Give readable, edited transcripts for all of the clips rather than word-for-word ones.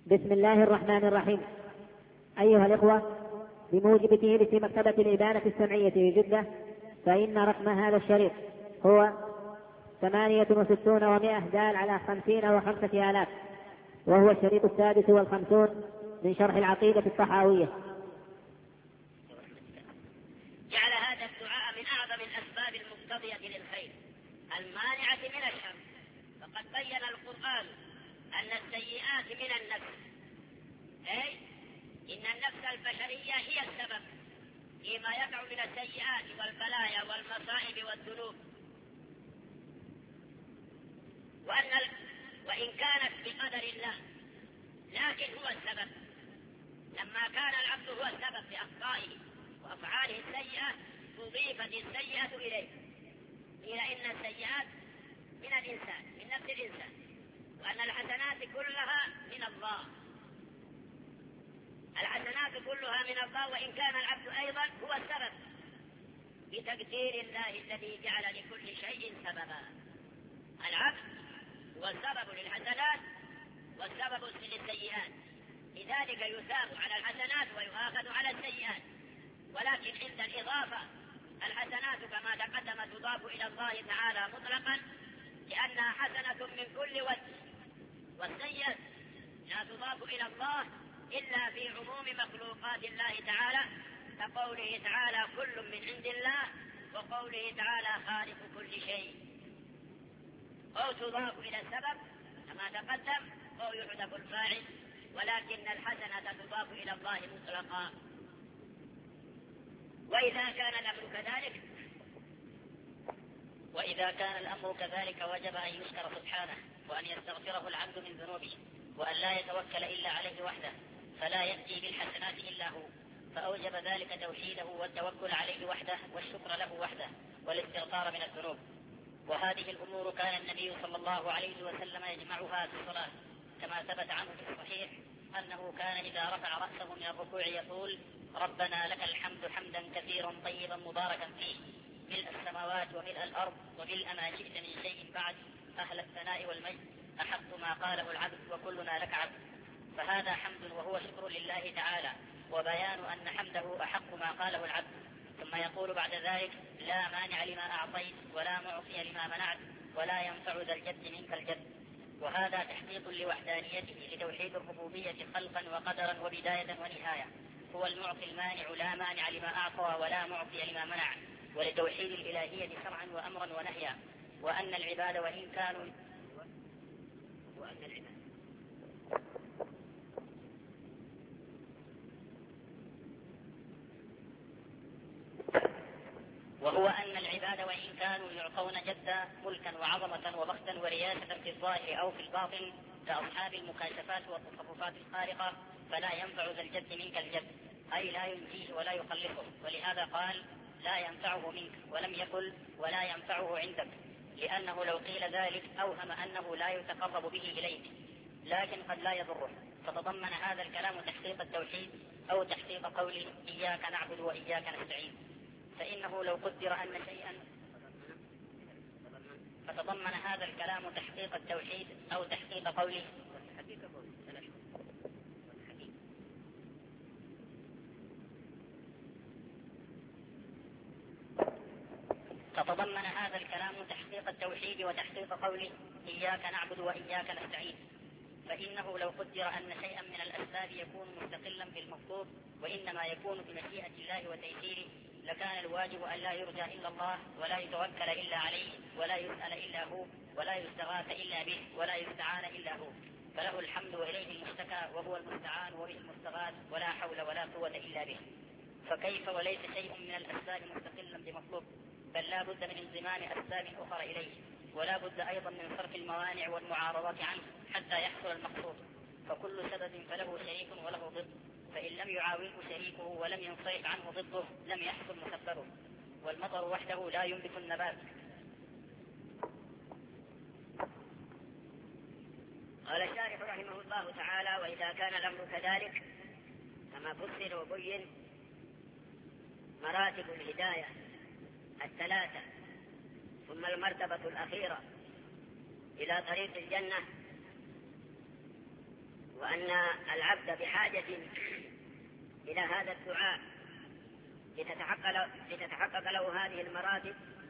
بسم الله الرحمن الرحيم. أيها الإخوة، بموجب تهريس مكتبة الإبانة السمعية في جدة، فإن رقم هذا الشريط هو 68 دال على 50 و5 آلاف، وهو الشريط 56 من شرح العقيدة الطحاوية. جعل هذا الدعاء من أعظم الأسباب المقتضية للخير المانعة من الشر، فقد بين القرآن أن السيئات من النفس، أي إن النفس البشرية هي السبب فيما يقع من السيئات والبلايا والمصائب والذنوب، وإن كانت بقدر الله لكن هو السبب. لما كان العبد هو السبب بأخطائه وأفعاله السيئة أضيفت السيئة إليه، قيل إن السيئات من الإنسان، من نفس الإنسان، وأن الحسنات كلها من الله. الحسنات كلها من الله، وإن كان العبد أيضا هو السبب بتقدير الله الذي جعل لكل شيء سببا. العبد هو السبب للحسنات والسبب للسيئات، لذلك يثاب على الحسنات ويؤاخذ على السيئات. ولكن عند الإضافة الحسنات كما تقدم تضاف إلى الله تعالى مطلقا لأنها حسنة من كل وجه، والسيئة لا تضاف إلى الله إلا في عموم مخلوقات الله تعالى، كقوله تعالى كل من عند الله، وقوله تعالى خالق كل شيء. أو تضاف إلى السبب كما تقدم، أو يحذف الفاعل، ولكن الحسنة تضاف إلى الله مطلقا. وإذا كان الأمر كذلك وجب أن يشكر سبحانه، وأن يستغفره العبد من ذنوبه، وأن لا يتوكل إلا عليه وحده، فلا يأتي بالحسنات إلا هو، فأوجب ذلك توحيده والتوكل عليه وحده والشكر له وحده والاستغفار من الذنوب. وهذه الأمور كان النبي صلى الله عليه وسلم يجمعها في الصلاة، كما ثبت عنه في الصحيح أنه كان إذا رفع رأسه من الركوع يقول: ربنا لك الحمد حمدا كثيرا طيبا مباركا فيه، ملء السماوات وملء الأرض وملء ما شئت من شيء بعد، أهل الثناء والمجد، أحق ما قاله العبد وكلنا لك عبد. فهذا حمد وهو شكر لله تعالى، وبيان أن حمده أحق ما قاله العبد. ثم يقول بعد ذلك: لا مانع لما أعطيت ولا معطي لما منعت ولا ينفع ذا الجد منك الجد. وهذا تحقيق لوحدانيته لتوحيد الربوبية خلقا وقدرا وبداية ونهاية. هو المعطي المانع لا مانع لما أعطى ولا معطي لما منع، ولتوحيد الإلهية شرعا وأمرا ونهيا. وأن العباد وإن كانوا وهو أن العباد وإن كانوا يعطون جدا ملكا وعظمة وبختا ورياسة في الظاهر أو في الباطن كأصحاب المكاشفات والتصرفات الخارقة، فلا ينفع ذا الجد منك الجد، أي لا ينجيه ولا يخلصه. ولهذا قال: لا ينفعه منك، ولم يقل ولا ينفعه عندك، لأنه لو قيل ذلك أوهم أنه لا يتقرب به إليك، لكن قد لا يضره. فتضمن هذا الكلام تحقيق التوحيد أو تحقيق قوله إياك نعبد وإياك نستعين. فإنه لو قدر أن شيئا فتضمن هذا الكلام تحقيق التوحيد أو تحقيق قوله فتضمن هذا الكلام تحقيق التوحيد وتحقيق قوله إياك نعبد وإياك نستعين. فإنه لو قدر أن شيئا من الأسباب يكون مستقلا بالمطلوب وإنما يكون بمشيئة الله وتيسيره، لكان الواجب أن لا يرجى إلا الله، ولا يتوكل إلا عليه، ولا يسأل إلا هو، ولا يستغاث إلا به، ولا يستعان إلا هو. فله الحمد وإليه المشتكى، وهو المستعان وبه المستغاث، ولا حول ولا قوة إلا به. فكيف وليس شيء من الأسباب مستقلا بمطلوب، بل لا بد من انضمام أسباب أخرى إليه، ولا بد أيضا من صرف الموانع والمعارضات عنه حتى يحصل المقصود. فكل سبب فله شريك وله ضد، فإن لم يعاونه شريكه ولم ينصرف عنه ضده لم يحصل مسببه. والمطر وحده لا ينبت النبات. قال الشارح رحمه الله تعالى: وإذا كان الأمر كذلك كما فسر وبين، مراتب الهداية الثلاثة ثم المرتبة الأخيرة إلى طريق الجنة وأن العبد بحاجة إلى هذا الدعاء لتتحقق له هذه المراتب.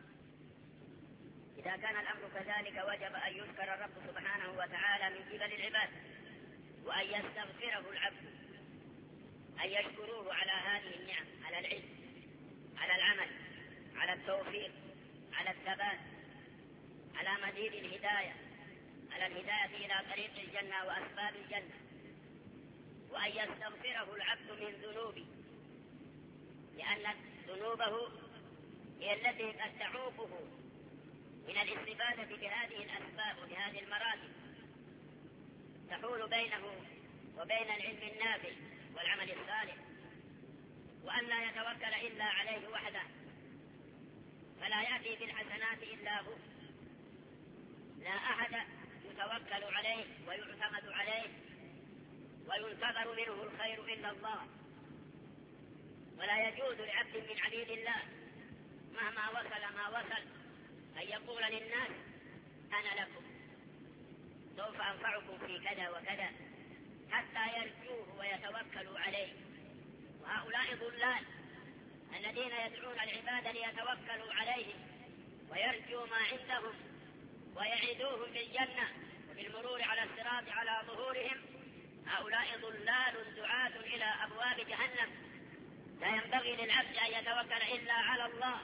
إذا كان الأمر كذلك وجب أن يذكر الرب سبحانه وتعالى من قبل العباد، وأن يستغفره العبد، أن يشكروه على هذه النعم، على العلم، على العمل، على التوفيق، على الثبات، على مزيد الهداية، على الهداية إلى طريق الجنة وأسباب الجنة، وأن يستغفره العبد من ذنوبه، لأن ذنوبه هي التي قد تعوقه من الاستفادة بهذه الأسباب وبهذه المراتب، تحول بينه وبين العلم النافع والعمل الصالح، وأن لا يتوكل إلا عليه وحده، فلا يأتي بالحسنات إلا هو، لا أحد يتوكل عليه ويعتمد عليه وينتظر منه الخير إلا الله. ولا يجوز لعبد من عبيد الله مهما وصل ما وصل أن يقول للناس أنا لكم سوف أنفعكم في كذا وكذا، حتى يرجوه ويتوكلوا عليه. وهؤلاء ضلال الذين يدعون العباد ليتوكلوا عليه ويرجوا ما عندهم ويعيدوهم بالجنة وبالمرور على الصراط على ظهورهم، هؤلاء ضلال دعاة إلى أبواب جهنم. لا ينبغي للعبد أن يتوكل إلا على الله.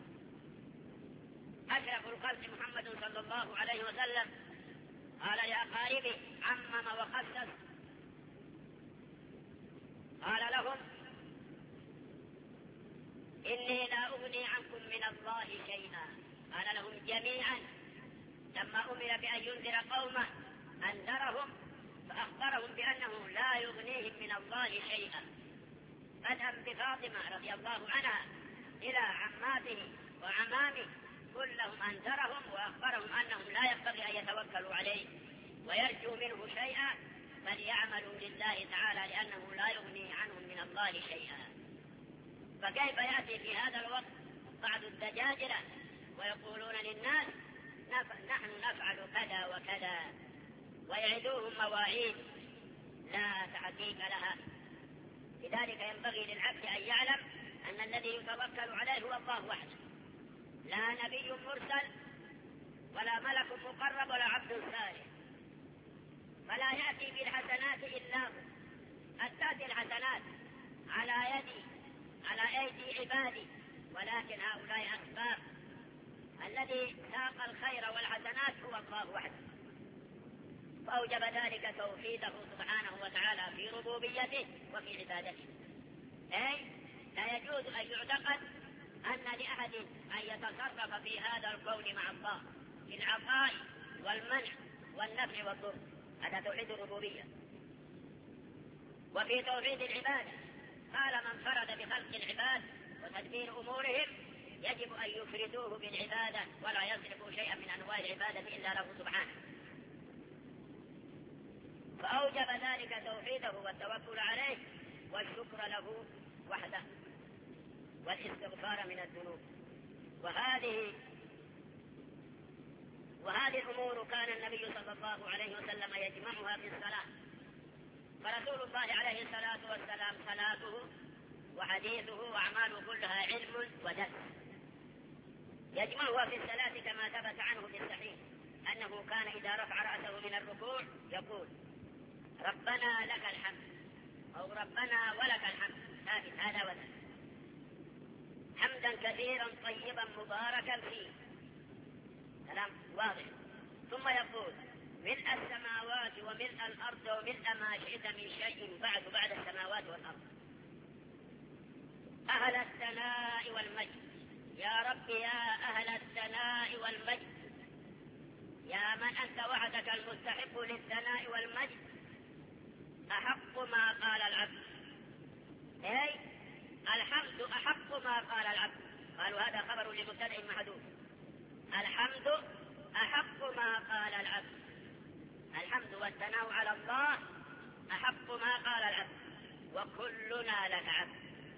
أشرف الخلق محمد صلى الله عليه وسلم قال لأقاربه، عمم وخصص، قال لهم إني لا أغني عنكم من الله شيئا. قال لهم جميعا لما أمر بأن ينذر قومه أنذرهم فأخبرهم بأنه لا يغنيهم من الله شيئا، بدءا بفاطمة رضي الله عنها إلى عماته وعمامه، كلهم أنذرهم وأخبرهم أنهم لا ينبغي أن يتوكلوا عليه ويرجوا منه شيئا، بل يعملوا لله تعالى لأنه لا يغني عنهم من الله شيئا. فكيف يأتي في هذا الوقت بعض الدجاجلة ويقولون للناس نحن نفعل كذا وكذا، ويعدوهم مواعيد لا تحقيق لها. لذلك ينبغي للعبد أن يعلم أن الذي يتوكل عليه هو الله وحده، لا نبي مرسل ولا ملك مقرب ولا عبد صالح، فلا يأتي بالحسنات إلا هو. قد تأتي الحسنات على أيدي عبادي، ولكن هؤلاء أسباب. الذي ساق الخير والحسنات هو الله وحده، فأوجب ذلك توحيده سبحانه وتعالى في ربوبيته وفي عبادته. أي لا يجوز أن يعتقد أن لأحد أن يتصرف في هذا الكون مع الله في العطاء والمنع والنفع والضر، هذا توحيد الربوبية. وفي توحيد العبادة قال من فرد بخلق العباد وتدبير أمورهم يجب أن يفردوه بالعبادة ولا يصرفوا شيئا من أنواع العبادة إلا له سبحانه، فأوجب ذلك توحيده والتوكل عليه والشكر له وحده والاستغفار من الذنوب. وهذه الأمور كان النبي صلى الله عليه وسلم يجمعها في الصلاة، فرسول الله عليه الصلاة والسلام صلاته وحديثه وأعماله كلها علم ودرس، يجمعها في الصلاة كما ثبت عنه في الصحيح أنه كان إذا رفع رأسه من الركوع يقول ربنا لك الحمد أو ربنا ولك الحمد، ثابت هذا وذاك، حمدا كثيرا طيبا مباركا فيه، كلام واضح. ثم يقول ملء السماوات وملء الأرض وملء ما شئت من شيء بعد السماوات والأرض، أهل الثناء والمجد، يا رب يا أهل الثناء والمجد، يا من أنت وحدك المستحق للثناء والمجد، أحق ما قال العبد، أي الحمد أحق ما قال العبد. قالوا هذا خبر لمبتدأ محذوف، الحمد أحق ما قال العبد، الحمد والثناء على الله أحق ما قال العبد، وكلنا لك عبد.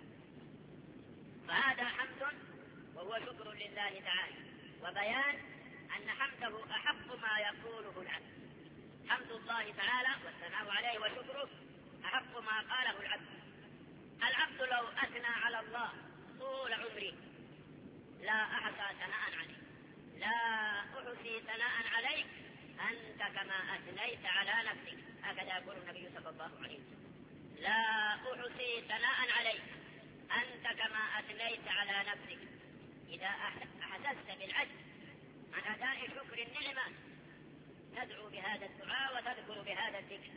فهذا حمد وهو شكر لله تعالى، وبيان أن حمده أحق ما يقوله العبد، حمد الله تعالى والثناء عليه وشكره أحق ما قاله العبد. العبد لو أثنى على الله طول عمره لا أحصى ثناء عليه، لا أحصي ثناء عليك أنت كما أثنيت على نفسك، هكذا يقول النبي صلى الله عليه وسلم، لا أحصي ثناء عليك أنت كما أثنيت على نفسك. إذا أحسست بالعجز عن أداء شكر النعمة تدعو بهذا الدعاء وتذكر بهذا الذكر.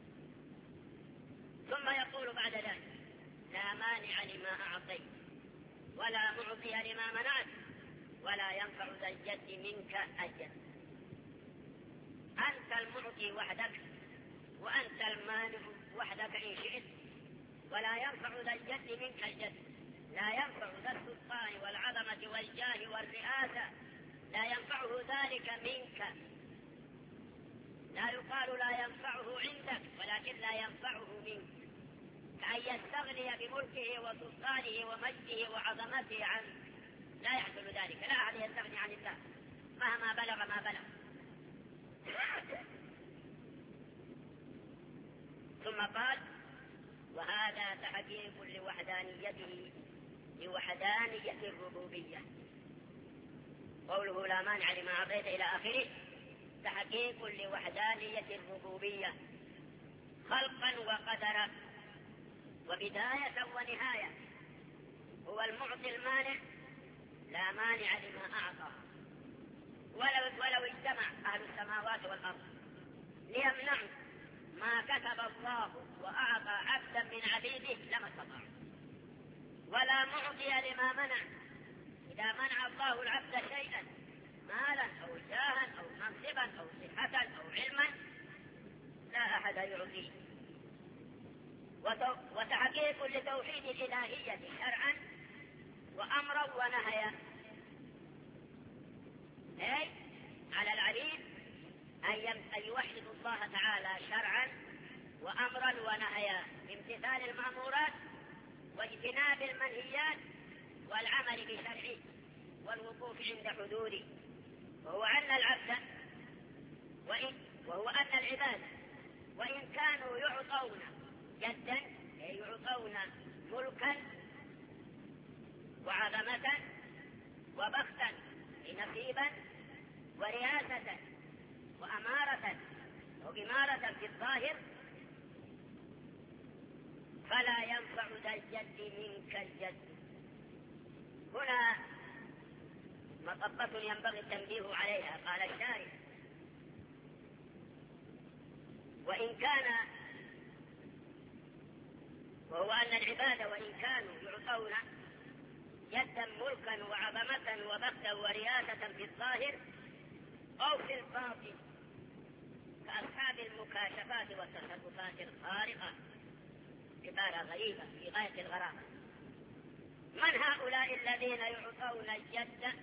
ثم يقول بعد ذلك لا مانع لما أعطيت ولا معطي لما منعت ولا ينفع ذا الجد منك الجد. أنت المعطي وحدك وأنت المانع وحدك إن شئت، ولا ينفع ذا الجد منك الجد. لا ينفع ذا السلطان والعظمة والجاه والرئاسة، لا ينفعه ذلك منك. لا يقال لا ينفعه عندك ولكن لا ينفعه منك، كأن يستغني بملكه وسلطانه ومجده وعظمته عنه، لا يحصل ذلك. لا أحد يستغني عن الله مهما بلغ ما بلغ. ثم قال وهذا تحقيق لوحدانيته لوحدانية الربوبية. قوله لا مانع لما أعطيت إلى آخره تحقيق لوحدانية الربوبية خلقا وقدرا وبداية ونهاية. هو المعطي المانع لا مانع لما أعطى، ولو اجتمع أهل السماوات والأرض ليمنعوا ما كتب الله وأعطى عبدا من عبيده لما استطاعوا، ولا معطي لما منع. إذا منع الله العبد شيئا مالا أو جاها أو منصبا أو صحة أو علما لا أحد يعطيه. وتحقيق لتوحيد الإلهية شرعا وأمرا ونهيا، أي على العبيد أن يوحدوا الله تعالى شرعا وأمرا ونهيا بامتثال المأمورات واجتناب المنهيات والعمل بشرعه والوقوف عند حدوده. وهو أن العباد وإن كانوا يعطون جدا أي يعطون ملكا وعظمة وبختا نصيبا ورياسة وأمارة وإمارة في الظاهر، فلا ينفع ذا الجد منك الجد. هنا مطبة ينبغي التنبيه عليها. قال الشارع وهو أن العباد وإن كانوا يعطون جدا ملكا وعظمة وبختا ورياسة في الظاهر أو في الباطن كأصحاب المكاشفات والتصرفات الخارقة، عبارة غريبة في غاية الغرابة. من هؤلاء الذين يعطون الجد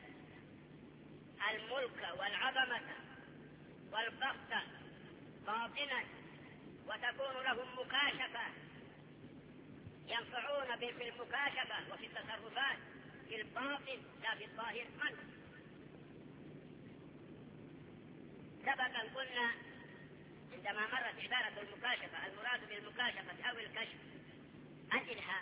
الملك والعظمة والبخت باطنا وتكون لهم مكاشفة ينفعون في المكاشفة وفي التصرفات في الباطن لا في الظاهر؟ من سبقا قلنا عندما مرت عبارة المكاشفة المراد بالمكاشفة أو الكشف الإلهام.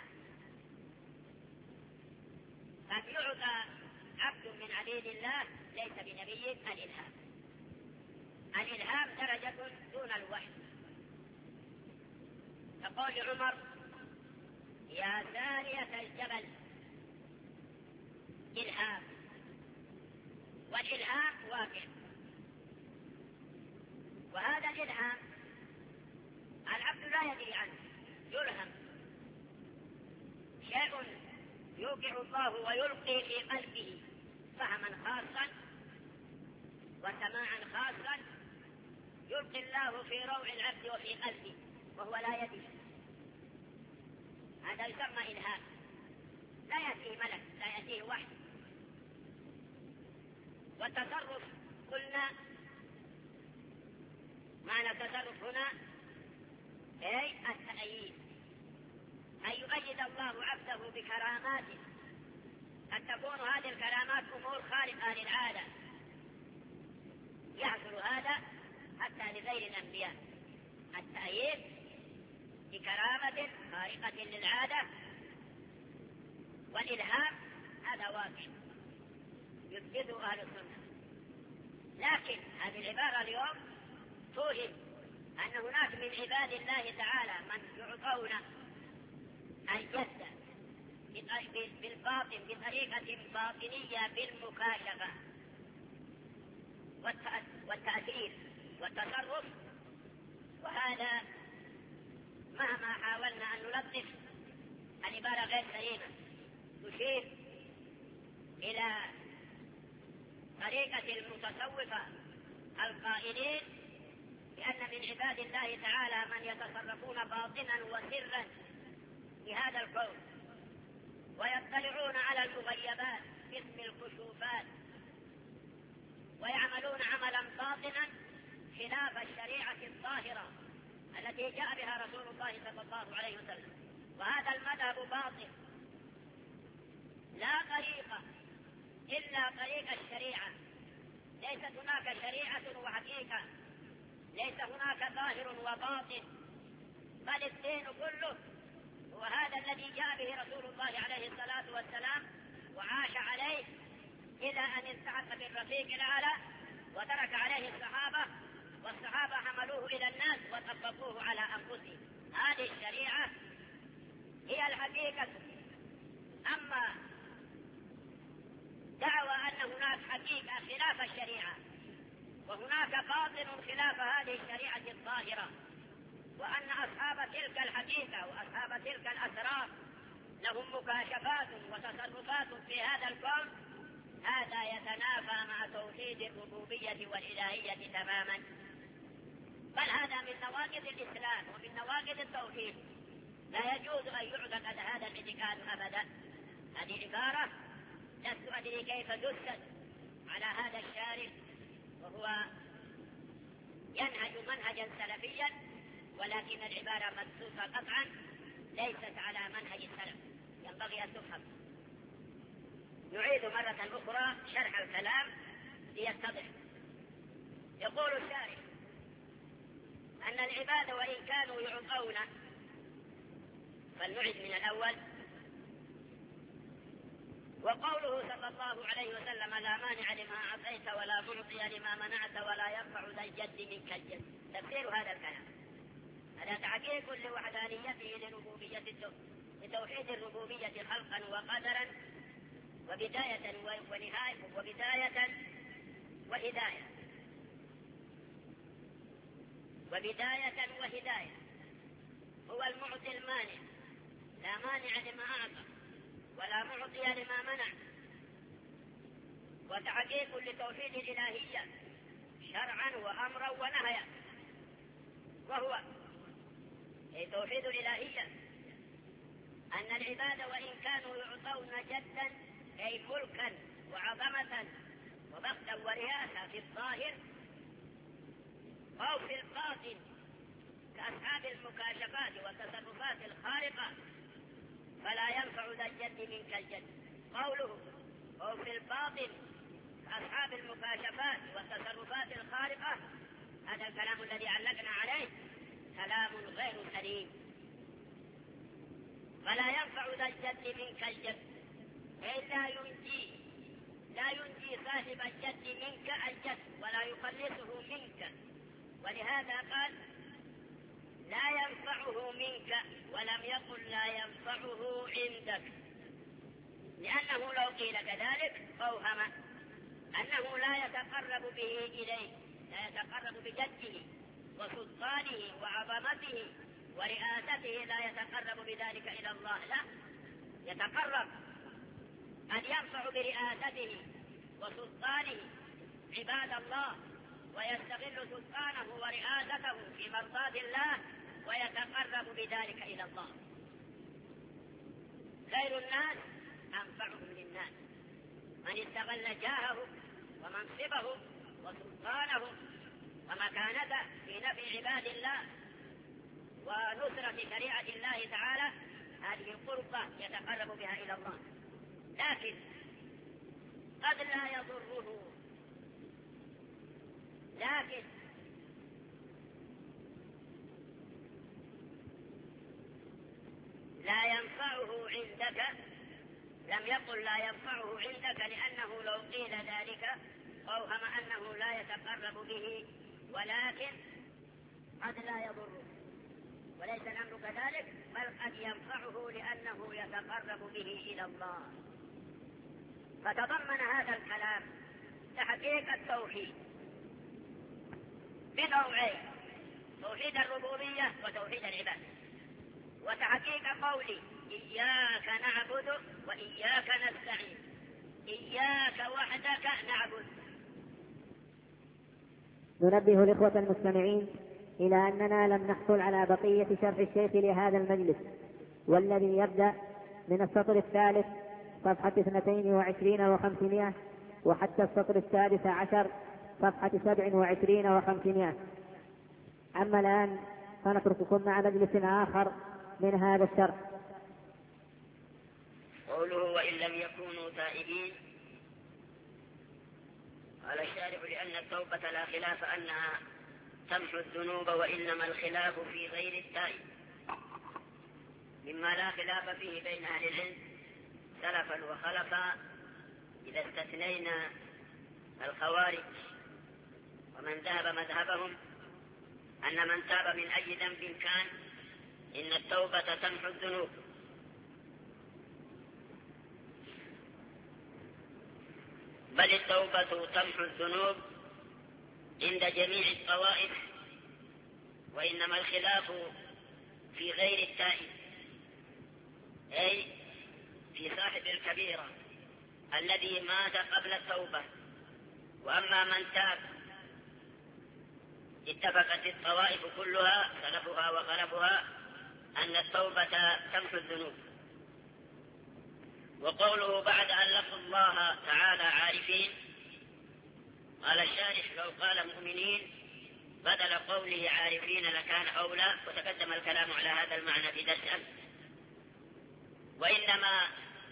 قد يعطى عبد من عبيد الله ليس بنبي الإلهام. الإلهام درجة دون الوحي. يقول عمر يا سارية الجبل إلهام، والإلهام واقع. وهذا الإلهام العبد لا يدري عنه، يلهم شيء يوقع الله ويلقي في قلبه فهما خاصا وسماعا خاصا، يلقي الله في روع العبد وفي قلبه وهو لا يدري. هذا يسمى إلهام. لا يأتيه ملك، لا يأتيه وحي. والتصرف قلنا معنى التصرف هنا أي التأييد، أن يؤيد الله عبده بكراماته. قد تكون هذه الكرامات أمور خارقة للعادة، يحصل هذا حتى غير الأنبياء. التأييد بكرامة خارقة للعادة والإلهام هذا واقع يثبته أهل السنة. لكن هذه العبارة اليوم توهم أن هناك من عباد الله تعالى من يعطون الجد بالباطن بطريقة باطنية بالمكاشفة والتأثير والتصرف، وهذا مهما حاولنا أن نلطف العبارة غير سليمة، تشير إلى طريقة المتصوفة القائلين بأن من عباد الله تعالى من يتصرفون باطنا وسرا في هذا الكون ويطلعون على المغيبات باسم الكشوفات ويعملون عملا باطنا خلاف الشريعة الظاهرة التي جاء بها رسول الله صلى الله عليه وسلم. وهذا المذهب باطل، لا طريقة إلا طريق الشريعة، ليست هناك شريعة وحقيقة، ليس هناك ظاهر وباطن، بل الدين كله هو هذا الذي جاء به رسول الله عليه الصلاة والسلام وعاش عليه إلى أن التحق بالرفيق الأعلى وترك عليه الصحابة، والصحابة حملوه إلى الناس وطبقوه على أنفسهم. هذه الشريعة هي الحقيقة. أما دعوى أن هناك حقيقة خلاف الشريعة وهناك باطن خلاف هذه الشريعة الظاهرة، وأن أصحاب تلك الحقيقة وأصحاب تلك الأسرار لهم مكاشفات وتصرفات في هذا الكون، هذا يتنافى مع توحيد الربوبية والإلهية تماما، بل هذا من نواقض الإسلام ومن نواقض التوحيد. لا يجوز أن يعتقد هذا الاعتقاد أبدا. هذه عبارة لست أدري كيف دست على هذا الشارع وهو ينهج منهجا سلفيا، ولكن العبارة مدسوسة قطعا ليست على منهج السلف، ينبغي أن تفهم. نعيد مرة أخرى شرح الكلام ليتضح. يقول الشارح أن العباد وإن كانوا يعطون، فلنعد من الأول. وقوله صلى الله عليه وسلم لا مانع لما أعطيت ولا معطي لما منعت ولا يرفع ذا الجد منك الجد، تفسير هذا الكلام هذا تحقيق لوحدانيته لربوبيته، لتوحيد الربوبية خلقا وقدرا وبداية ونهاية وبداية وهداية وهداية. هو المعطي المانع، لا مانع لما أعطى ولا معطي لما منع، وتحقيق لتوحيد الإلهية شرعا وأمرا ونهيا، وهو توحيد الإلهية أن العباد وإن كانوا يعطون جدا أي ملكا وعظمة وبختا ورئاسة في الظاهر أو في الباطن كأصحاب المكاشفات والتصرفات الخارقة، فلا ينفع ذا الجد منك الجد. قوله أو في الباطن كأصحاب المكاشفات والتصرفات الخارقة، هذا الكلام الذي علقنا عليه كلام غير سليم. فلا ينفع ذا الجد منك الجد، أي لا ينجي صاحب الجد منك الجد ولا يخلصه منك. ولهذا قال لا ينفعه منك ولم يقل لا ينفعه عندك، لأنه لو قيل كذلك أوهم أنه لا يتقرب به إليه، لا يتقرب بجده وسلطانه وعظمته ورئاسته، لا يتقرب بذلك إلى الله، لا يتقرب أن ينفع برئاسته وسلطانه عباد الله ويستغل سلطانه ورئاسته في مرضاة الله ويتقرب بذلك إلى الله. خير الناس أنفعهم للناس، من استغل جاهه ومنصبه وسلطانه ومكانته في نفع عباد الله ونصرة شريعة الله تعالى، هذه قربة يتقرب بها إلى الله. لكن قد لا يضره، لكن عندك لم يقل لا ينفعه عندك، لأنه لو قيل ذلك أوهم أنه لا يتقرب به، ولكن قد لا يضره، وليس الأمر كذلك، بل قد ينفعه لأنه يتقرب به إلى الله. فتضمن هذا الكلام تحقيق التوحيد بنوعين: توحيد الربوبية وتوحيد العبادة، وتحقيق قولي إياك نعبد وإياك نستعين، إياك وحدك نعبد. ننبه الإخوة المستمعين إلى أننا لم نحصل على بقية شرح الشيخ لهذا المجلس، والذي يبدأ من السطر الثالث صفحة 22 و500 وحتى السطر السادس عشر صفحة 27 و500. أما الآن فنترككم مع مجلس آخر من هذا الشرح. قوله وإن لم يكونوا تائبين، قال الشارع: لأن التوبة لا خلاف أنها تمحو الذنوب، وإنما الخلاف في غير التائب، مما لا خلاف فيه بين أهل العلم سلفا وخلفا، إذا استثنينا الخوارج ومن ذهب مذهبهم أن من تاب من أي ذنب كان إن التوبة تمحو الذنوب. بل التوبة تمحو الذنوب عند جميع الطوائف، وإنما الخلاف في غير التائب، أي في صاحب الكبيرة الذي مات قبل التوبة. وأما من تاب اتفقت الطوائف كلها سلفها وخلفها أن التوبة تمحو الذنوب. وقوله بعد أن لقوا الله تعالى عارفين، قال الشارح: لو قال مؤمنين بدل قوله عارفين لكان أولى، وتقدم الكلام على هذا المعنى في درس أمس. وإنما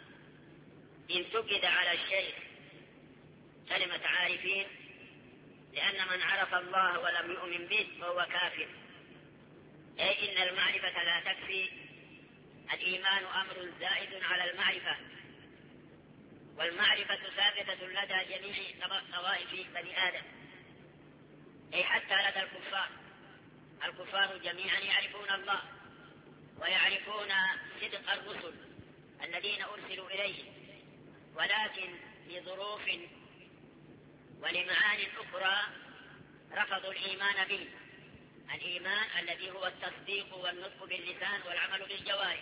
انتقد على الشيخ كلمة عارفين، لأن من عرف الله ولم يؤمن به فهو كافر، أي إن المعرفة لا تكفي، الإيمان أمر زائد على المعرفة، والمعرفة ثابتة لدى جميع طوائف بني آدم، أي حتى لدى الكفار. الكفار جميعا يعرفون الله ويعرفون صدق الرسل الذين أرسلوا إليهم، ولكن لظروف ولمعان أخرى رفضوا الإيمان به، الإيمان الذي هو التصديق والنطق باللسان والعمل بالجوارح.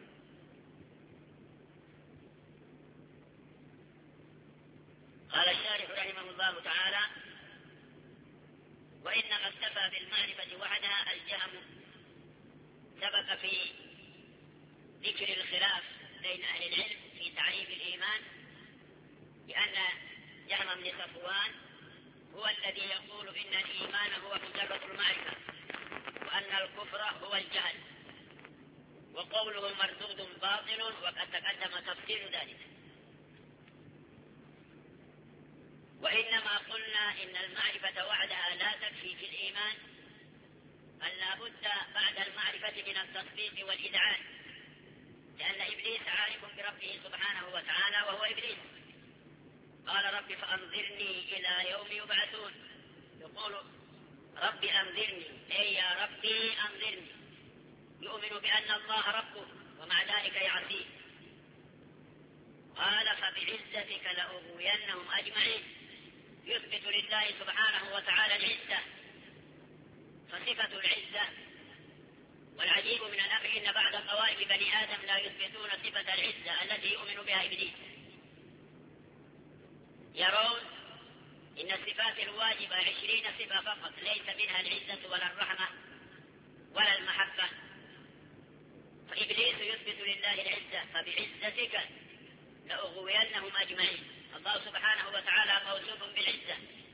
قال الشارح رحمه الله تعالى: وإنما اكتفى بالمعرفة وحدها الجهم. سبق في ذكر الخلاف بين أهل العلم في تعريف الإيمان، لأن جهم بن صفوان هو الذي يقول إن الإيمان هو مجرد المعرفة، وأن الكفر هو الجهل، وقوله مردود باطل، وقد تقدم تفسير ذلك. وإنما قلنا إن المعرفة وحدها لا تكفي في الإيمان، بل لا بد بعد المعرفة من التصديق والإذعان، لأن إبليس عارف بربه سبحانه وتعالى وهو إبليس. قال: رب فأنظرني إلى يوم يبعثون. يقول: رب أنظرني، أي يا ربي أنظرني. يؤمن بأن الله ربه ومع ذلك يعصيه. قال: فبعزتك لأغوينهم أجمعين. يثبت لله سبحانه وتعالى العزة، فصفة العزة. والعجيب من الأمر إن بعض طوائف بني آدم لا يثبتون صفة العزة التي يؤمن بها إبليس. يرون إن الصفات الواجبة 20 صفة فقط، ليس منها العزة ولا الرحمة ولا المحبة. فإبليس يثبت لله العزة: فبعزتك لأغوينهم أجمعين. الله سبحانه وتعالى موصوف بالعزة،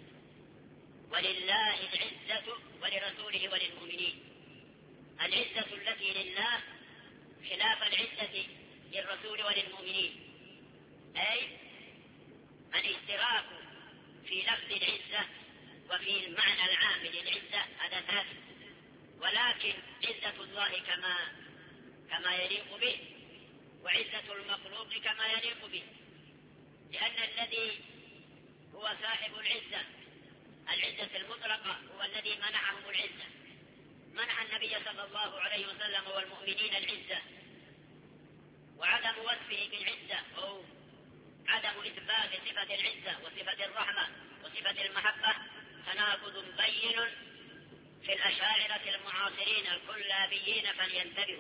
ولله العزة ولرسوله وللمؤمنين. العزة التي لله خلاف العزة للرسول وللمؤمنين، أي الاشتراك في لفظ العزة وفي المعنى العام للعزة هذا ثابت، ولكن عزة الله كما يليق به، وعزة المخلوق كما يليق به، لأن الذي هو صاحب العزة المطلقة هو الذي منحهم العزة، منح النبي صلى الله عليه وسلم والمؤمنين العزة، وعدم وصفه بالعزة أو عدم إثبات صفة العزة وصفة الرحمة وصفة المحبة تناقض بين في الأشاعرة المعاصرين الكلابيين فلينتبهوا.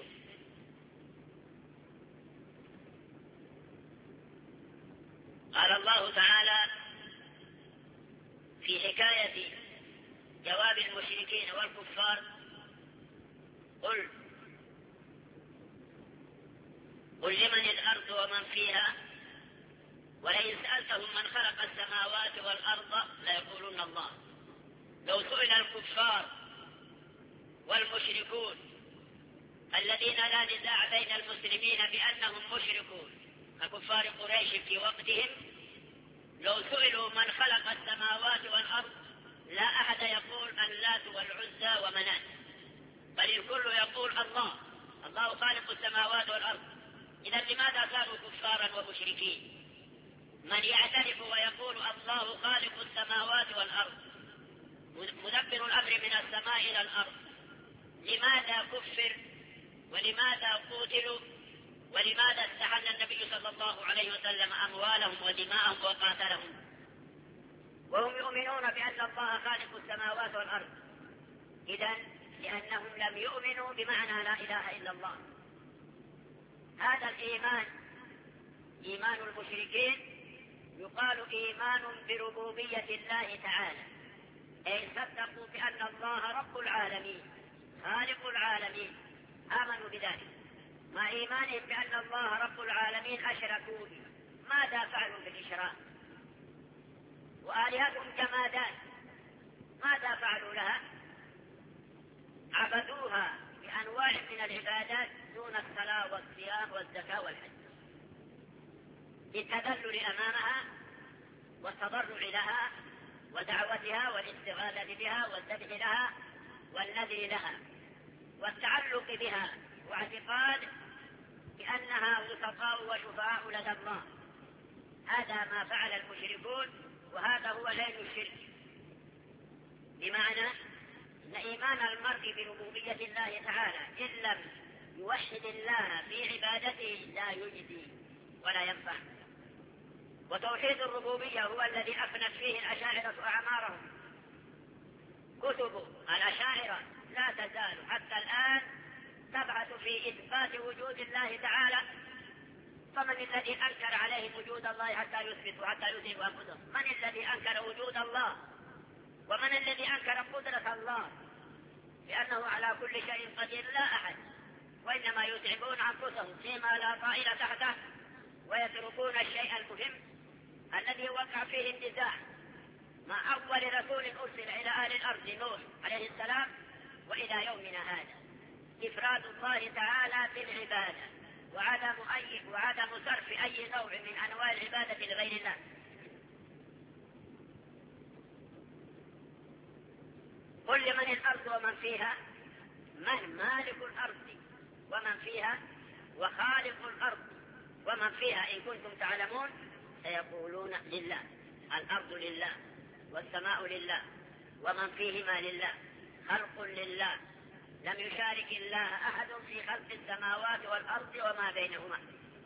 قال الله تعالى في حكاية جواب المشركين والكفار: قل لمن الأرض ومن فيها ولئن سألتهم من خلق السماوات والأرض ليقولون الله. لو سئل الكفار والمشركون الذين لا نزاع بين المسلمين بأنهم مشركون ككفار قريش في وقتهم، لو سئلوا من خلق السماوات والأرض لا أحد يقول اللات والعزى ومنات، بل الكل يقول الله خالق السماوات والأرض. إذا لماذا صاروا كفارا ومشركين؟ من يعترف ويقول الله خالق السماوات والأرض مدبر الأمر من السماء إلى الأرض، لماذا كفر ولماذا قتلوا ولماذا استحل النبي صلى الله عليه وسلم أموالهم ودماءهم وقاتلهم وهم يؤمنون بأن الله خالق السماوات والأرض؟ إذن لأنهم لم يؤمنوا بمعنى لا إله إلا الله. هذا الإيمان إيمان المشركين يقال إيمان بربوبية الله تعالى، أي صدقوا بأن الله رب العالمين خالق العالمين، آمنوا بذلك. مع إيمانهم بأن الله رب العالمين أشركوا به. ماذا فعلوا بالإشراك؟ وآلهتهم جمادات، ماذا فعلوا لها؟ عبدوها بأنواع من العبادات دون الصلاة والصيام والزكاة والحج، للتذلل أمامها والتضرع لها ودعوتها والاستغاثة بها والذبح لها والنذر لها والتعلق بها واعتقاد بأنها وسطاء وشفعاء لدى الله. هذا ما فعل المشركون، وهذا هو لين الشرك، بمعنى أن إيمان المرء بربوبية الله تعالى إن لم يوحد الله في عبادته لا يجزي ولا ينفع. وتوحيد الربوبية هو الذي أفنت فيه الأشاعرة أعمارهم. كتب الأشاعرة لا تزال حتى الآن تبعث في إثبات وجود الله تعالى، فمن الذي أنكر عليهم وجود الله حتى يثبتوا حتى يذهبوا أنفسهم؟ من الذي أنكر وجود الله؟ ومن الذي أنكر قدرة الله لأنه على كل شيء قدير؟ لا أحد، وإنما يتعبون أنفسهم فيما لا طائل تحته ويتركون الشيء المهم الذي وقع فيه النزاع مع أول رسول أرسل إلى أهل الأرض نوح عليه السلام وإلى يومنا هذا، إفراد الله تعالى بالعبادة وعدم صرف أي نوع من أنواع العبادة لغير الله. قل لمن الأرض ومن فيها، من مالك الأرض ومن فيها وخالق الأرض ومن فيها إن كنتم تعلمون سيقولون لله. الأرض لله والسماء لله ومن فيهما لله، خلق لله، لم يشارك الله أحد في خلق السماوات والأرض وما بينهما،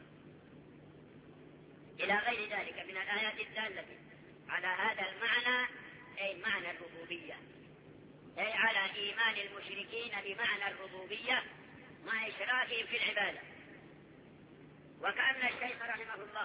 إلى غير ذلك من الآيات الدالة على هذا المعنى، أي معنى الربوبية، أي على إيمان المشركين بمعنى الربوبية مع إشراكهم في العبادة. وكأن الشيخ رحمه الله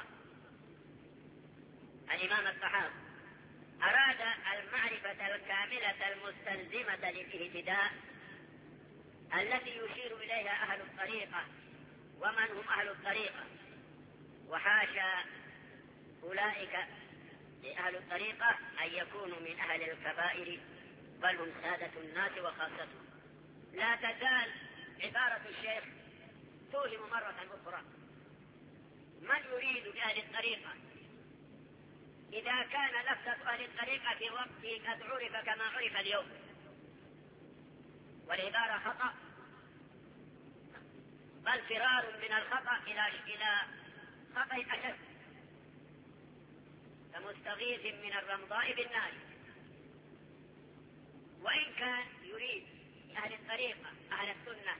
الإمام الطحاوي أراد المعرفة الكاملة المستلزمة للاهتداء التي يشير إليها أهل الطريقة ومن هم أهل الطريقة، وحاشا أولئك لأهل الطريقة أن يكونوا من أهل الكبائر، بل هم سادة الناس وخاصتهم. لا تزال عبارة الشيخ توهم مرة أخرى من يريد بأهل الطريقة إذا كان لفظة أهل الطريقة في وقته قد عرف كما عرف اليوم، والعبارة خطأ. بل فرار من الخطأ إلى خطأ أشد، كمستغيث من الرمضاء بالنار. وإن كان يريد أهل الطريقة أهل السنة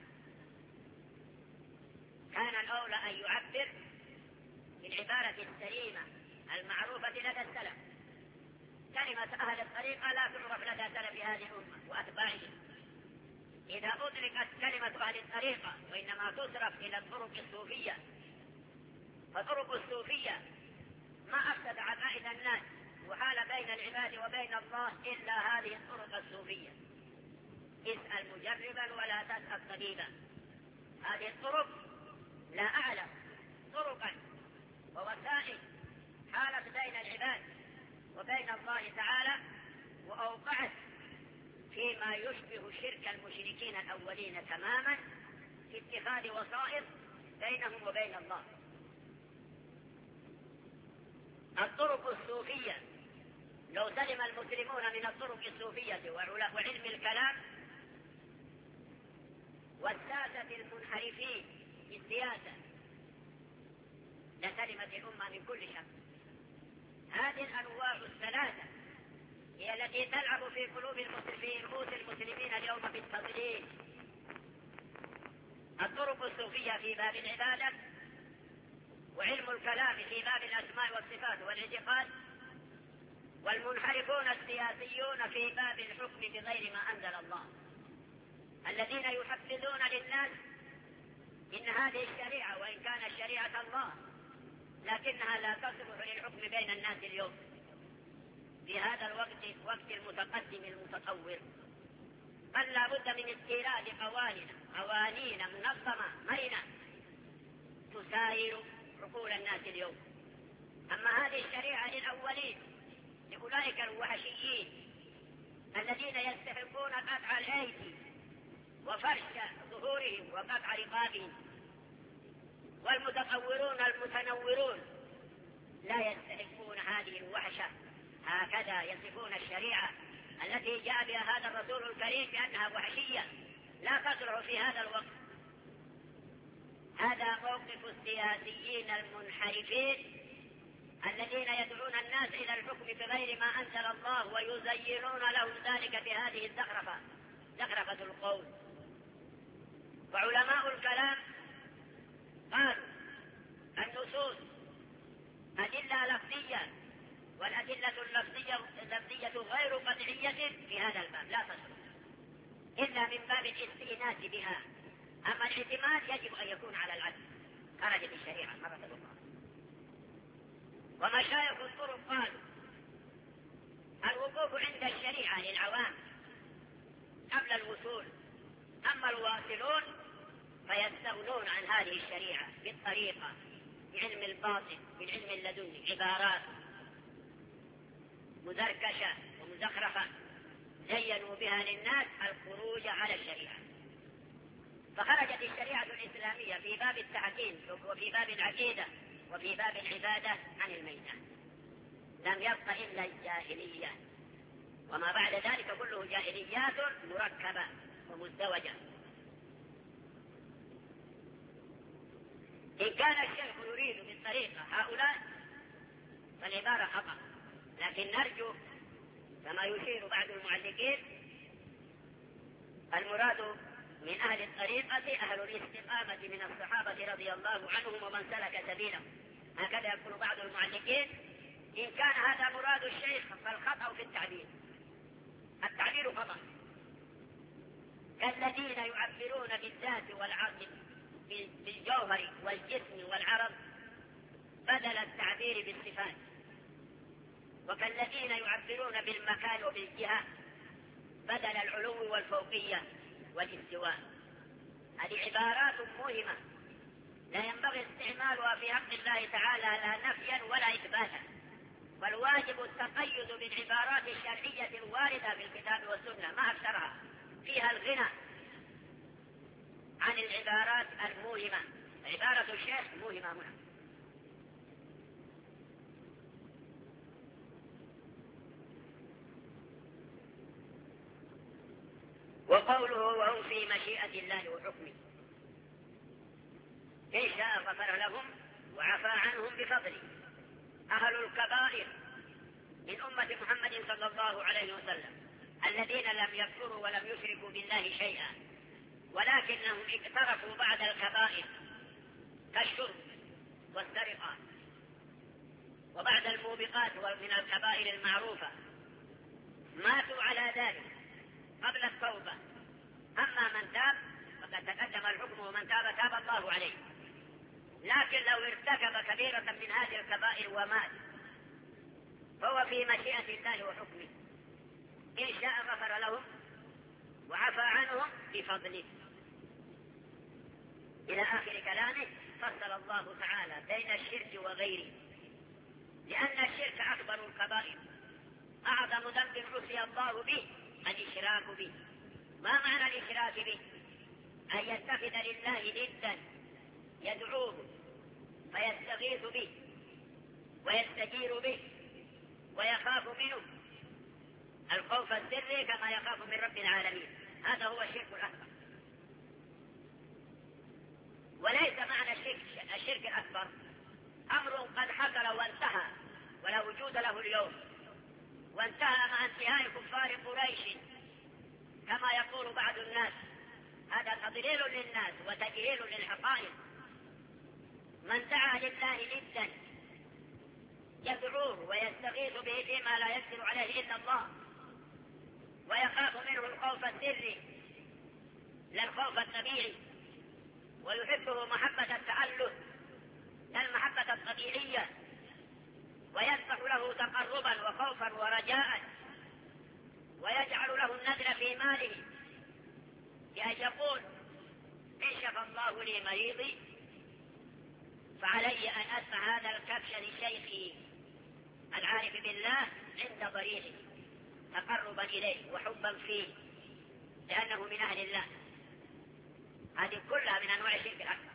كان الأولى أن يعبر بالعبارة السليمة المعروفة لدى السلف. كلمة أهل الطريقة لا تعرف لدى سلف هذه الأمة وأتباعهم. إذا أدركت كلمة أهل الطريقة وإنما تصرف إلى الطرق الصوفية، فطرق الصوفية ما أفسد عقائد الناس وحال بين العباد وبين الله إلا هذه الطرق الصوفية. اسأل مجربا ولا تسأل طبيبا. هذه الطرق لا أعلم طرقا ووسائل حالت بين العباد وبين الله تعالى، وأوقعت فيما يشبه شرك المشركين الأولين تماما في اتخاذ وسائط بينهم وبين الله. الطرق الصوفية لو سلم المسلمون من الطرق الصوفية وعلم الكلام والساسة المنحرفين في السياسة لسلمت الأمة من كل شر. هذه الأنواع الثلاثة هي التي تلعب في قلوب رؤوس المسلمين اليوم بالتضليل. الطرق الصوفية في باب العبادة، وعلم الكلام في باب الأسماء والصفات والاعتقاد، والمنحرفون السياسيون في باب الحكم بغير ما أنزل الله، الذين يحفزون للناس إن هذه الشريعة وإن كانت شريعة الله لكنها لا تصلح للحكم بين الناس اليوم في هذا الوقت، وقت المتقدم المتطور. بل لا بد من استيراد قوانين منظمة مرنة تساير عقول الناس اليوم. أما هذه الشريعة للأولين، لأولئك الوحشيين الذين يستحقون قطع الأيدي وفرش ظهورهم وقطع رقابهم، والمتطورون المتنورون لا يستحقون هذه الوحشة. هكذا يصفون الشريعة التي جاء بها هذا الرسول الكريم بأنها وحشية لا تصلح في هذا الوقت. هذا موقف السياسيين المنحرفين الذين يدعون الناس إلى الحكم بغير ما أنزل الله ويزينون لهم ذلك بهذه الزخرفة، زخرفة القول. وعلماء الكلام قالوا النصوص أدلة لفظية، والأدلة اللفظية غير قطعية في هذا الباب لا تصلح إلا من باب الاستئناس بها. أما الاعتماد يجب أن يكون على العدل. خرجت الشريعة مرة أخرى. ومشايخ الطرق قالوا الوقوف عند الشريعة للعوام قبل الوصول، أما الواصلون فيستغنون عن هذه الشريعة بالطريقة، بعلم الباطن، بالعلم اللدني، عبارات مزركشة ومزخرفة زينوا بها للناس الخروج على الشريعة. فخرجت الشريعة الإسلامية في باب التحكيم وفي باب العقيدة وفي باب العبادة عن الميزان. لم يبق إلا الجاهلية، وما بعد ذلك كله جاهليات مركبة ومزدوجة. إن كان الشيخ يريد بالطريقة هؤلاء فالعبارة خطأ، لكن نرجو كما يشير بعض المعلقين المراد من أهل الطريقة أهل الاستقامة من الصحابة رضي الله عنهم ومن سلك سبيلهم. هكذا يقول بعض المعلقين. إن كان هذا مراد الشيخ فالخطأ في التعبير، التعبير خطأ، كالذين يعبرون بالذات والعرض بالجوهر والجسم والعرض بدل التعبير بالصفات، وكالذين يعبرون بالمكان وبالجهة بدل العلو والفوقية والاستواء. هذه عبارات مهمة لا ينبغي استعمالها في حق الله تعالى لا نفيا ولا إثباتا، فالواجب التقيد بالعبارات الشرعية الواردة في الكتاب والسنة ما أكثرها، فيها الغنى عن العبارات الموهمة. عبارة الشيخ موهمة هنا. وقوله وهم في مشيئة الله وحكمه، إن شاء غفر لهم وعفى عنهم بفضله. أهل الكبائر من أمة محمد صلى الله عليه وسلم الذين لم يكفروا ولم يشركوا بالله شيئا، ولكنهم اقترفوا بعد الكبائر كالشرب والسرقة وبعد الموبقات من الكبائر المعروفة، ماتوا على ذلك قبل التوبة. أما من تاب فقد تقدم الحكم، ومن تاب تاب الله عليه. لكن لو ارتكب كبيرة من هذه الكبائر ومات فهو في مشيئة الله وحكمه، إن شاء غفر لهم وعفى عنهم بفضله. إلى آخر كلامه فصل الله تعالى بين الشرك وغيره، لأن الشرك أكبر الكبائر، أعظم ذنب عصي الله به الإشراك به. ما معنى الإشراك به؟ أن يتخذ لله ندا يدعوه فيستغيث به ويستجير به ويخاف منه الخوف السري كما يخاف من رب العالمين. هذا هو الشرك الأكبر. وليس معنى الشرك الأكبر أمر قد حصل وانتهى ولا وجود له اليوم، وانتهى مع انتهاء كفار قريش كما يقول بعض الناس. هذا تضليل للناس وتجهيل للحقائق. من دعا لله ندا يدعوه ويستغيث به فيما لا يقدر عليه إلا الله، ويخاف منه الخوف السري لا الخوف الطبيعي، ويحبه محبة التأله لا المحبة الطبيعية، ويذبح له تقربا وخوفا ورجاء، ويجعل له النذر في ماله بأن يقول إن شفى الله لي مريضي فعلي أن أدفع هذا الكبش لشيخي العارف بالله عند ضريحه تقربا إليه وحبا فيه لأنه من أهل الله. هذه كلها من أنواع الشرك الأكبر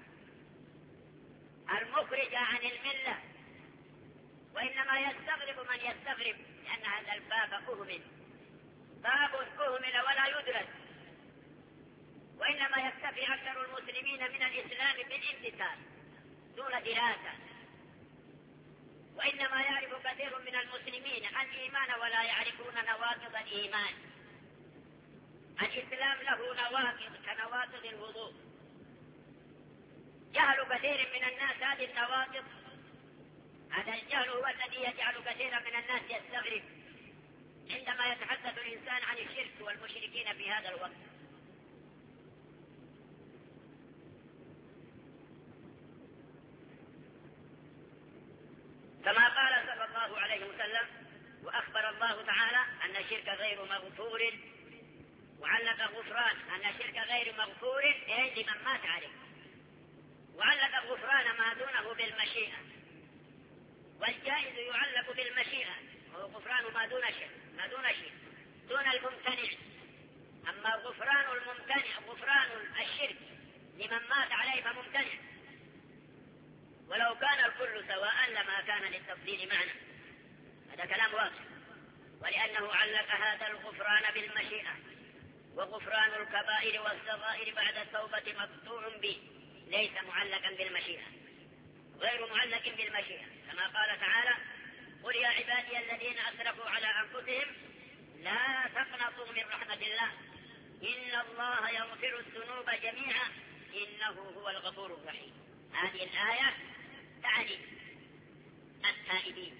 المخرج عن الملة. وإنما يستغرب من يستغرب لأن هذا الباب أهمل، باب أهمل ولا يدرس. وإنما يكتفي أكثر المسلمين من الإسلام بالامتثال دون دراسة. وإنما يعرف كثير من المسلمين الإيمان ولا يعرفون نواقض الإيمان. الإسلام له نواقض كنواقض الوضوء. جهل كثير من الناس هذه النواقض. هذا الجهل هو الذي يجعل كثيرا من الناس يستغرب عندما يتحدث الإنسان عن الشرك والمشركين في هذا الوقت. كما قال صلى الله عليه وسلم وأخبر الله تعالى أن الشرك غير مغفور، وعلق غفران أن الشرك غير مغفور أي لمن مات عليه، وعلق غفران ما دونه بالمشيئة. والجائز يعلق بالمشيئة وهو غفران ما دون شيء دون الممتنع. أما غفران الممتنع غفران الشرك لمن مات عليه فممتنع، ولو كان الكل سواء لما كان للتفضيل معنى. هذا كلام واضح. ولأنه علق هذا الغفران بالمشيئة، وغفران الكبائر والصغائر بعد التوبة مقطوع به، ليس معلقا بالمشيئة، غير معلق بالمشيئة. كما قال تعالى قل يا عبادي الذين أسرفوا على أنفسهم لا تقنطوا من رحمة الله إن الله يغفر الذنوب جميعا إنه هو الغفور الرحيم. هذه الآية تعني التائبين،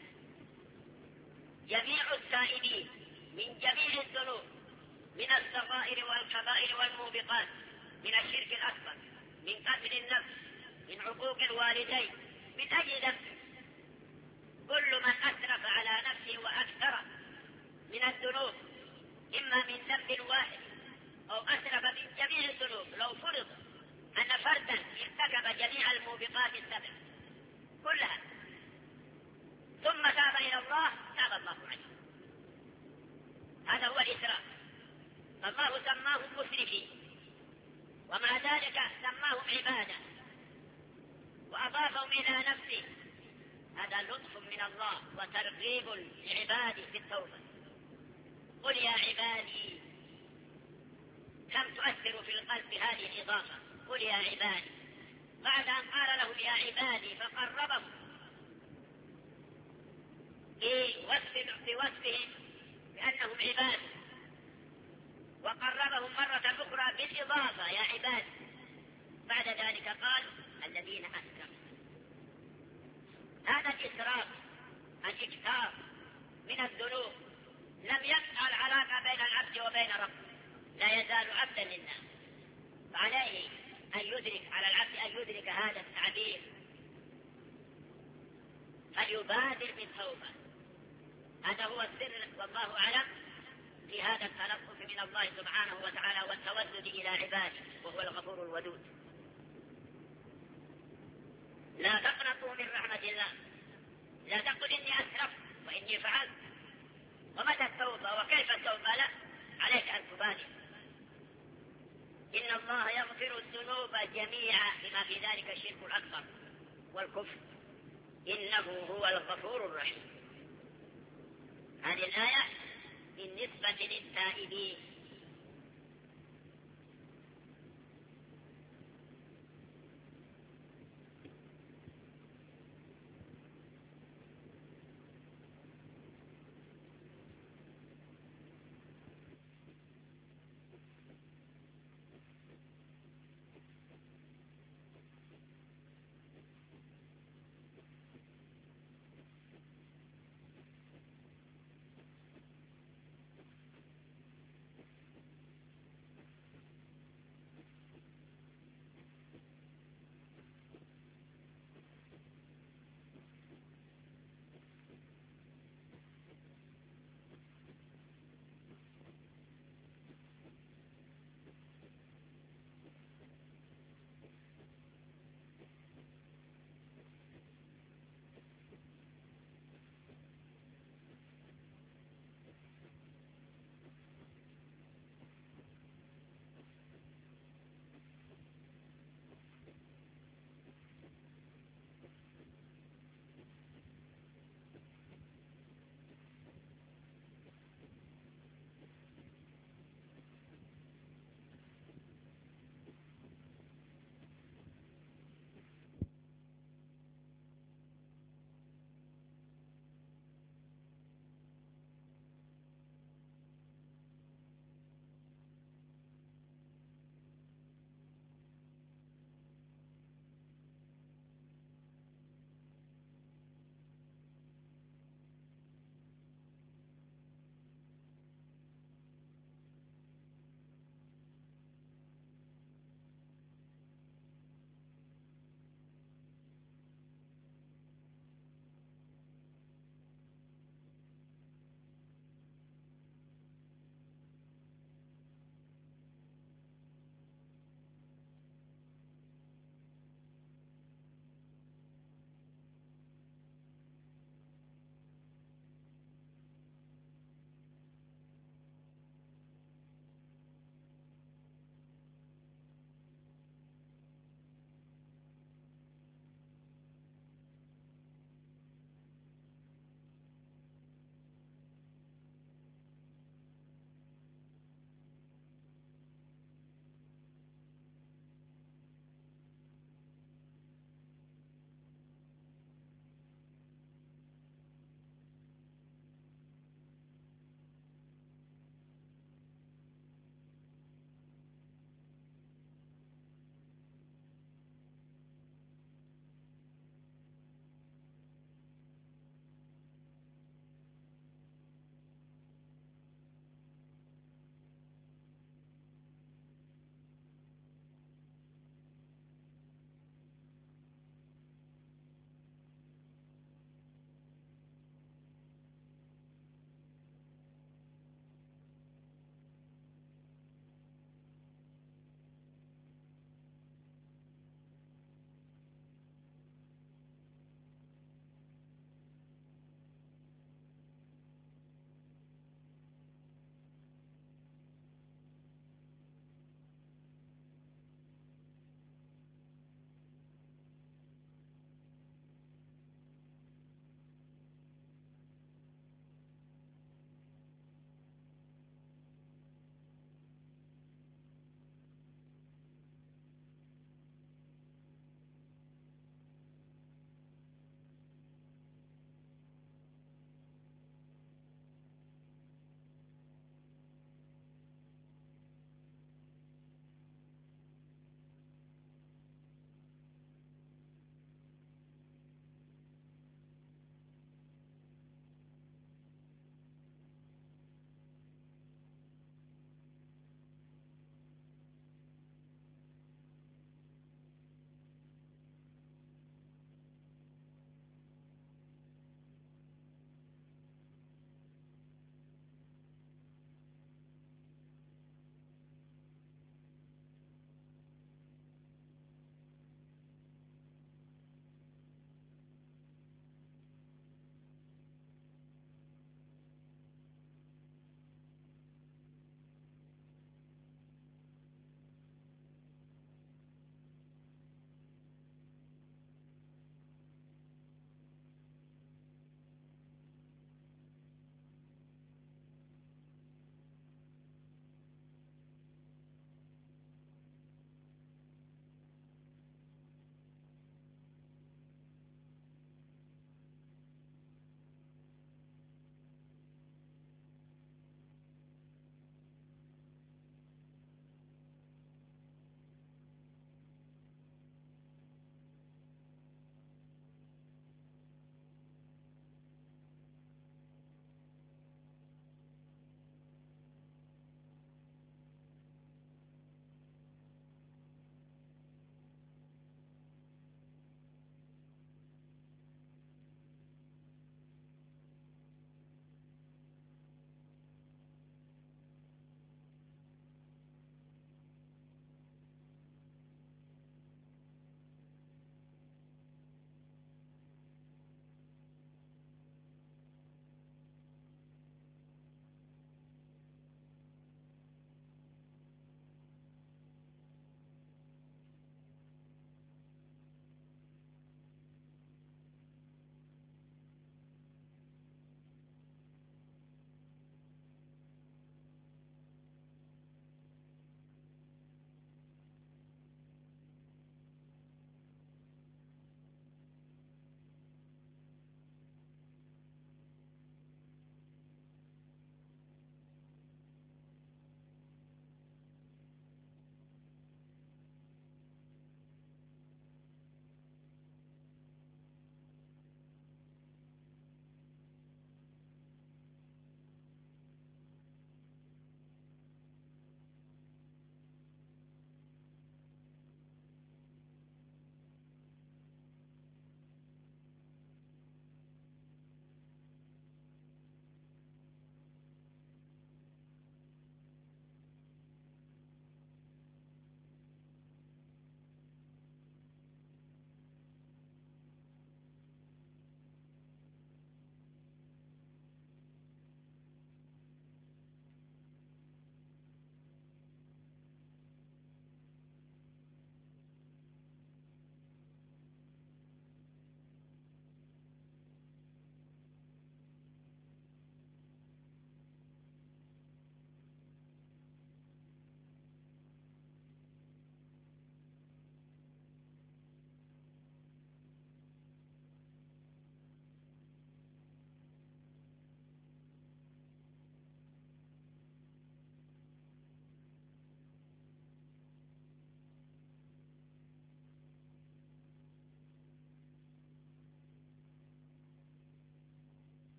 جميع التائبين من جميع الذنوب، من الصغائر والكبائر والموبقات، من الشرك الأكبر، من قتل النفس، من عقوق الوالدين، من أجل ذنب. كل من أسرف على نفسه وأكثر من الذنوب إما من ذنب واحد أو أسرف من جميع الذنوب. لو فرض أن فردا ارتكب جميع الموبقات السبع كلها ثم تاب إلى الله تاب الله عليه. هذا هو الإسراف. فالله سماهم مسرفين ومع ذلك سماهم عبادة وأضافهم إلى نفسه. هذا لطف من الله وترغيب لعباده في التوبة. قل يا عبادي كم تؤثر في القلب هذه الإضافة. قل يا عبادي بعد أن قال لهم يا عبادي فقربهم بوصفهم بأنهم عباد، وقربهم مرة أخرى بالإضافة يا عباد. بعد ذلك قال الذين أسلموا. هذا الإسراف، الإكثار من الذنوب، لم يقطع العلاقة بين العبد وبين ربه، لا يزال عبدا لله، فعليه أن يدرك، على العبد أن يدرك هذا التعبير، فليبادر بالتوبة. هذا هو السر والله أعلم في هذا التلطف من الله سبحانه وتعالى والتودد إلى عباده، وهو الغفور الودود. لا تقنطوا من رحمة الله، لا تقل إني أسرفت وإني فعلت، ومتى التوبة وكيف التوبة؟ لا، عليك أن تبادر. إن الله يغفر الذنوب جميعا بما في ذلك الشرك الأكبر والكفر، إنه هو الغفور الرحيم. هذه الآية بالنسبة للتائبين